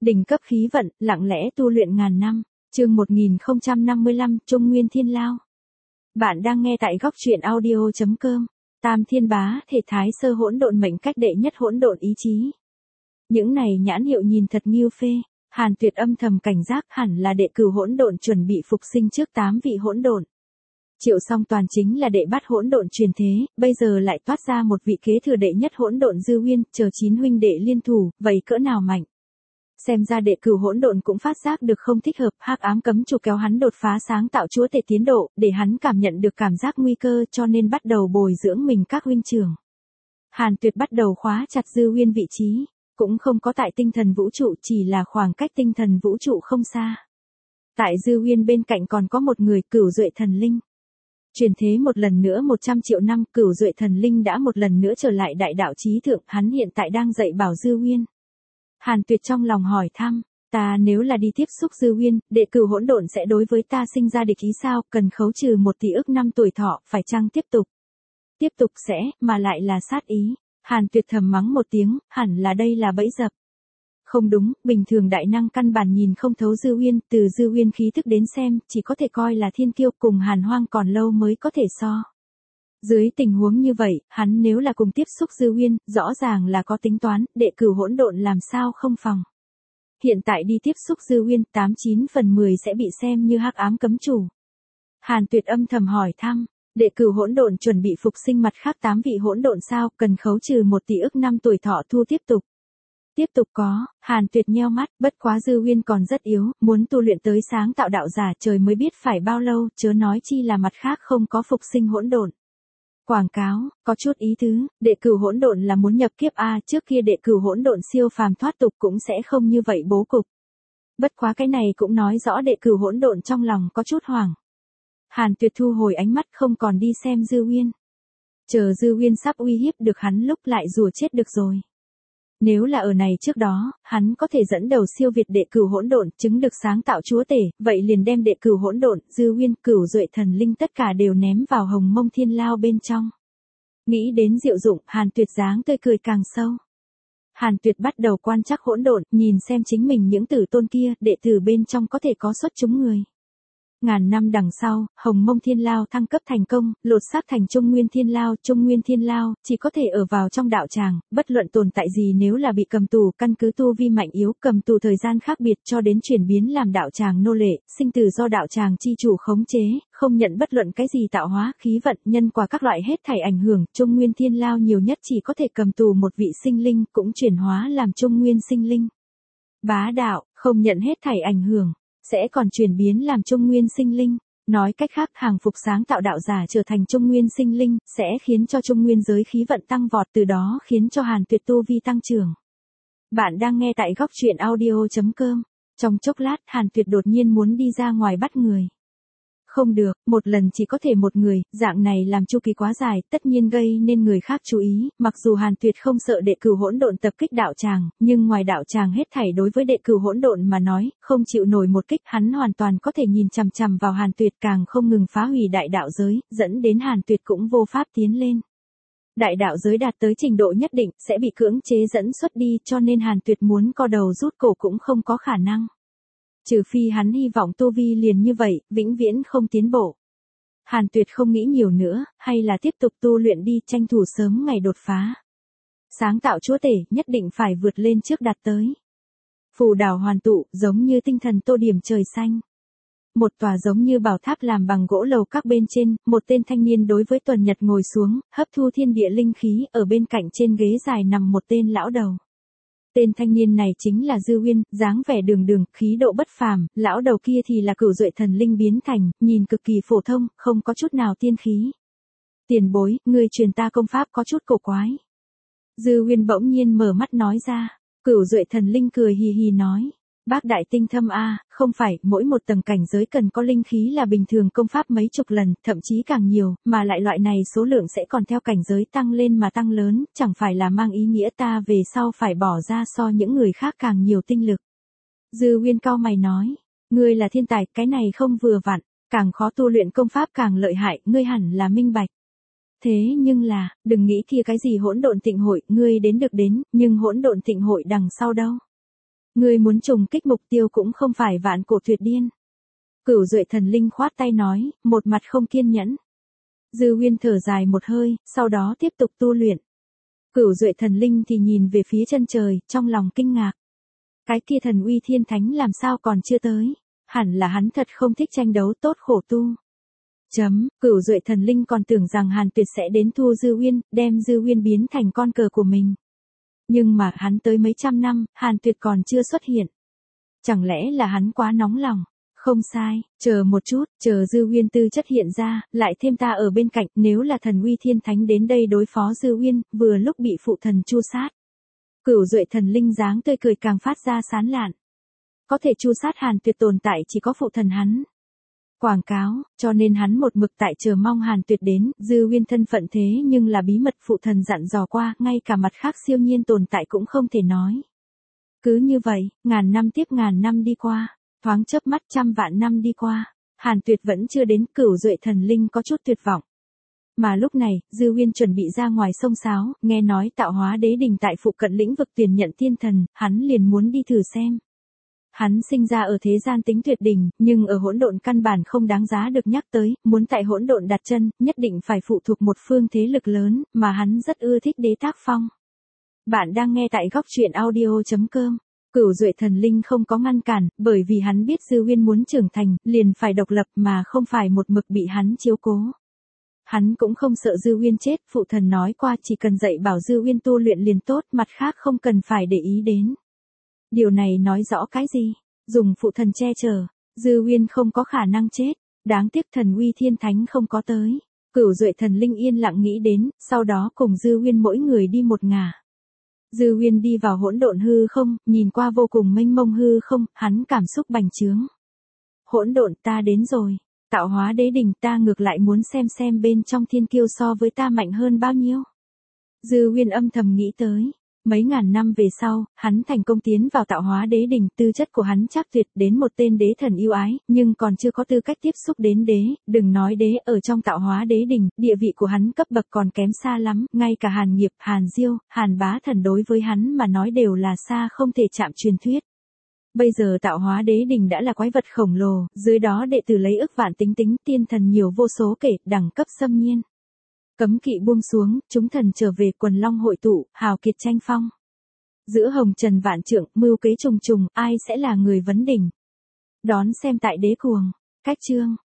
Đỉnh cấp khí vận, lặng lẽ tu luyện ngàn năm. Chương 1055, Trung Nguyên Thiên Lao. Bạn đang nghe tại góc truyện audio.com. Tam Thiên Bá, thể thái sơ hỗn độn mệnh cách đệ nhất hỗn độn ý chí. Những này nhãn hiệu nhìn thật nghiêu phê. Hàn Tuyệt âm thầm cảnh giác, hẳn là đệ cửu hỗn độn chuẩn bị phục sinh trước 8 vị hỗn độn. Triệu Song Toàn chính là đệ bát hỗn độn truyền thế, bây giờ lại toát ra một vị kế thừa đệ nhất hỗn độn Dư Uyên, chờ 9 huynh đệ liên thủ, vậy cỡ nào mạnh. Xem ra đệ cửu hỗn độn cũng phát giác được không thích hợp, hắc ám cấm chủ kéo hắn đột phá sáng tạo chúa tể tiến độ, để hắn cảm nhận được cảm giác nguy cơ, cho nên bắt đầu bồi dưỡng mình các huynh trưởng. Hàn Tuyệt bắt đầu khóa chặt Dư Uyên vị trí, cũng không có tại tinh thần vũ trụ, chỉ là khoảng cách tinh thần vũ trụ không xa. Tại Dư Uyên bên cạnh còn có một người, Cửu Duệ Thần Linh. Truyền thế một lần nữa 100 triệu năm, Cửu Duệ Thần Linh đã một lần nữa trở lại đại đạo chí thượng, hắn hiện tại đang dạy bảo Dư Uyên. Hàn Tuyệt trong lòng hỏi thăm, ta nếu là đi tiếp xúc Dư Uyên, đệ cửu hỗn độn sẽ đối với ta sinh ra địch ý sao, cần khấu trừ 1 tỷ ức năm tuổi thọ, phải chăng tiếp tục? Tiếp tục sẽ, mà lại là sát ý. Hàn Tuyệt thầm mắng một tiếng, hẳn là đây là bẫy dập. Không đúng, bình thường đại năng căn bản nhìn không thấu Dư Uyên, từ Dư Uyên khí thức đến xem, chỉ có thể coi là thiên kiêu, cùng Hàn Hoang còn lâu mới có thể so. Dưới tình huống như vậy, hắn nếu là cùng tiếp xúc Dư Uyên, rõ ràng là có tính toán, đệ cửu hỗn độn làm sao không phòng. Hiện tại đi tiếp xúc Dư Uyên, 89 phần 10 sẽ bị xem như hắc ám cấm chủ. Hàn Tuyệt âm thầm hỏi thăm, đệ cửu hỗn độn chuẩn bị phục sinh mặt khác 8 vị hỗn độn sao, cần khấu trừ 1 tỷ ức năm tuổi thọ thu tiếp tục. Tiếp tục có, Hàn Tuyệt nheo mắt, bất quá Dư Uyên còn rất yếu, muốn tu luyện tới sáng tạo đạo giả trời mới biết phải bao lâu, chớ nói chi là mặt khác không có phục sinh hỗn độn. Quảng cáo, có chút ý tứ, đệ cửu hỗn độn là muốn nhập kiếp A, trước kia đệ cửu hỗn độn siêu phàm thoát tục cũng sẽ không như vậy bố cục. Bất quá cái này cũng nói rõ đệ cửu hỗn độn trong lòng có chút hoảng. Hàn Tuyệt thu hồi ánh mắt không còn đi xem Dư Uyên. Chờ Dư Uyên sắp uy hiếp được hắn lúc lại rùa chết được rồi. Nếu là ở này trước đó, hắn có thể dẫn đầu siêu việt đệ cửu hỗn độn, chứng được sáng tạo chúa tể, vậy liền đem đệ cửu hỗn độn, Dư Uyên, Cửu Duệ Thần Linh tất cả đều ném vào Hồng Mông Thiên Lao bên trong. Nghĩ đến diệu dụng, Hàn Tuyệt dáng tươi cười càng sâu. Hàn Tuyệt bắt đầu quan trắc hỗn độn, nhìn xem chính mình những tử tôn kia, đệ tử bên trong có thể có xuất chúng người. Ngàn năm đằng sau, Hồng Mông Thiên Lao thăng cấp thành công, lột xác thành Trung Nguyên Thiên Lao. Trung Nguyên Thiên Lao chỉ có thể ở vào trong đạo tràng, bất luận tồn tại gì nếu là bị cầm tù, căn cứ tu vi mạnh yếu, cầm tù thời gian khác biệt cho đến chuyển biến làm đạo tràng nô lệ, sinh tử do đạo tràng chi chủ khống chế, không nhận bất luận cái gì tạo hóa, khí vận, nhân quả các loại hết thảy ảnh hưởng. Trung Nguyên Thiên Lao nhiều nhất chỉ có thể cầm tù một vị sinh linh, cũng chuyển hóa làm Trung Nguyên sinh linh. Bá đạo, không nhận hết thảy ảnh hưởng, sẽ còn chuyển biến làm Trung Nguyên sinh linh. Nói cách khác, hàng phục sáng tạo đạo giả trở thành Trung Nguyên sinh linh, sẽ khiến cho Trung Nguyên giới khí vận tăng vọt, từ đó khiến cho Hàn Tuyệt tu vi tăng trưởng. Bạn đang nghe tại góc truyện audio.com. Trong chốc lát, Hàn Tuyệt đột nhiên muốn đi ra ngoài bắt người. Không được, một lần chỉ có thể một người, dạng này làm chu kỳ quá dài, tất nhiên gây nên người khác chú ý, mặc dù Hàn Tuyệt không sợ đệ cửu hỗn độn tập kích đạo tràng, nhưng ngoài đạo tràng hết thảy đối với đệ cửu hỗn độn mà nói, không chịu nổi một kích, hắn hoàn toàn có thể nhìn chằm chằm vào Hàn Tuyệt, càng không ngừng phá hủy đại đạo giới, dẫn đến Hàn Tuyệt cũng vô pháp tiến lên. Đại đạo giới đạt tới trình độ nhất định, sẽ bị cưỡng chế dẫn xuất đi, cho nên Hàn Tuyệt muốn co đầu rút cổ cũng không có khả năng. Trừ phi hắn hy vọng tu vi liền như vậy, vĩnh viễn không tiến bộ. Hàn Tuyệt không nghĩ nhiều nữa, hay là tiếp tục tu luyện đi, tranh thủ sớm ngày đột phá. Sáng tạo chúa tể, nhất định phải vượt lên trước đạt tới. Phù đảo hoàn tụ, giống như tinh thần tô điểm trời xanh. Một tòa giống như bảo tháp làm bằng gỗ lầu các bên trên, một tên thanh niên đối với Tuần Nhật ngồi xuống, hấp thu thiên địa linh khí, ở bên cạnh trên ghế dài nằm một tên lão đầu. Tên thanh niên này chính là Dư Uyên, dáng vẻ đường đường, khí độ bất phàm, lão đầu kia thì là Cửu Duệ Thần Linh biến thành, nhìn cực kỳ phổ thông, không có chút nào tiên khí. Tiền bối, người truyền ta công pháp có chút cổ quái. Dư Uyên bỗng nhiên mở mắt nói ra, Cửu Duệ Thần Linh cười hì hì nói. Bác đại tinh thâm a, không phải, mỗi một tầng cảnh giới cần có linh khí là bình thường công pháp mấy chục lần, thậm chí càng nhiều, mà lại loại này số lượng sẽ còn theo cảnh giới tăng lên mà tăng lớn, chẳng phải là mang ý nghĩa ta về sau phải bỏ ra so những người khác càng nhiều tinh lực. Dư Uyên cau mày nói, ngươi là thiên tài, cái này không vừa vặn, càng khó tu luyện công pháp càng lợi hại, ngươi hẳn là minh bạch. Thế nhưng là, đừng nghĩ kia cái gì hỗn độn thịnh hội, ngươi đến được đến, nhưng hỗn độn thịnh hội đằng sau đâu? Ngươi muốn trùng kích mục tiêu cũng không phải vạn cổ tuyệt điên. Cửu Duệ Thần Linh khoát tay nói, một mặt không kiên nhẫn. Dư Uyên thở dài một hơi, sau đó tiếp tục tu luyện. Cửu Duệ Thần Linh thì nhìn về phía chân trời, trong lòng kinh ngạc. Cái kia thần uy thiên thánh làm sao còn chưa tới? Hẳn là hắn thật không thích tranh đấu, tốt khổ tu. Cửu Duệ Thần Linh còn tưởng rằng Hàn Tuyệt sẽ đến thu Dư Uyên, đem Dư Uyên biến thành con cờ của mình. Nhưng mà hắn tới mấy trăm năm, Hàn Tuyệt còn chưa xuất hiện. Chẳng lẽ là hắn quá nóng lòng? Không sai, chờ một chút, chờ Dư Uyên tư chất hiện ra, lại thêm ta ở bên cạnh, nếu là thần uy thiên thánh đến đây đối phó Dư Uyên, vừa lúc bị phụ thần chu sát. Cửu Duệ Thần Linh dáng tươi cười càng phát ra sán lạn. Có thể chu sát Hàn Tuyệt tồn tại chỉ có phụ thần hắn. Quảng cáo, cho nên hắn một mực tại chờ mong Hàn Tuyệt đến, Dư Uyên thân phận thế nhưng là bí mật phụ thần dặn dò qua, ngay cả mặt khác siêu nhiên tồn tại cũng không thể nói. Cứ như vậy, ngàn năm tiếp ngàn năm đi qua, thoáng chớp mắt trăm vạn năm đi qua, Hàn Tuyệt vẫn chưa đến. Cửu Duệ Thần Linh có chút tuyệt vọng. Mà lúc này, Dư Uyên chuẩn bị ra ngoài sông sáo, nghe nói Tạo Hóa Đế Đình tại phụ cận lĩnh vực tuyển nhận thiên thần, hắn liền muốn đi thử xem. Hắn sinh ra ở thế gian tính tuyệt đỉnh, nhưng ở hỗn độn căn bản không đáng giá được nhắc tới, muốn tại hỗn độn đặt chân, nhất định phải phụ thuộc một phương thế lực lớn, mà hắn rất ưa thích Đế Tác Phong. Bạn đang nghe tại góc truyện audio.com. Cửu Duệ Thần Linh không có ngăn cản, bởi vì hắn biết Dư Uyên muốn trưởng thành, liền phải độc lập mà không phải một mực bị hắn chiếu cố. Hắn cũng không sợ Dư Uyên chết, phụ thần nói qua chỉ cần dạy bảo Dư Uyên tu luyện liền tốt, mặt khác không cần phải để ý đến. Điều này nói rõ cái gì? Dùng phụ thần che chở, Dư Uyên không có khả năng chết, đáng tiếc thần uy thiên thánh không có tới. Cửu Duệ Thần Linh yên lặng nghĩ đến, sau đó cùng Dư Uyên mỗi người đi một ngả. Dư Uyên đi vào hỗn độn hư không, nhìn qua vô cùng mênh mông hư không, hắn cảm xúc bành trướng. Hỗn độn, ta đến rồi. Tạo Hóa Đế Đình, ta ngược lại muốn xem bên trong thiên kiêu so với ta mạnh hơn bao nhiêu. Dư Uyên âm thầm nghĩ tới. Mấy ngàn năm về sau, hắn thành công tiến vào Tạo Hóa Đế Đình, tư chất của hắn chắc tuyệt đến một tên đế thần yêu ái, nhưng còn chưa có tư cách tiếp xúc đến đế, đừng nói đế, ở trong Tạo Hóa Đế Đình, địa vị của hắn cấp bậc còn kém xa lắm, ngay cả Hàn Nghiệp, Hàn Diêu, Hàn Bá Thần đối với hắn mà nói đều là xa không thể chạm truyền thuyết. Bây giờ Tạo Hóa Đế Đình đã là quái vật khổng lồ, dưới đó đệ tử lấy ức vạn tính tiên thần nhiều vô số kể, đẳng cấp xâm nhiên. Cấm kỵ buông xuống, chúng thần trở về, quần long hội tụ, hào kiệt tranh phong. Giữa hồng trần vạn trượng, mưu kế trùng trùng, ai sẽ là người vấn đỉnh? Đón xem tại Đế Cuồng. Cách chương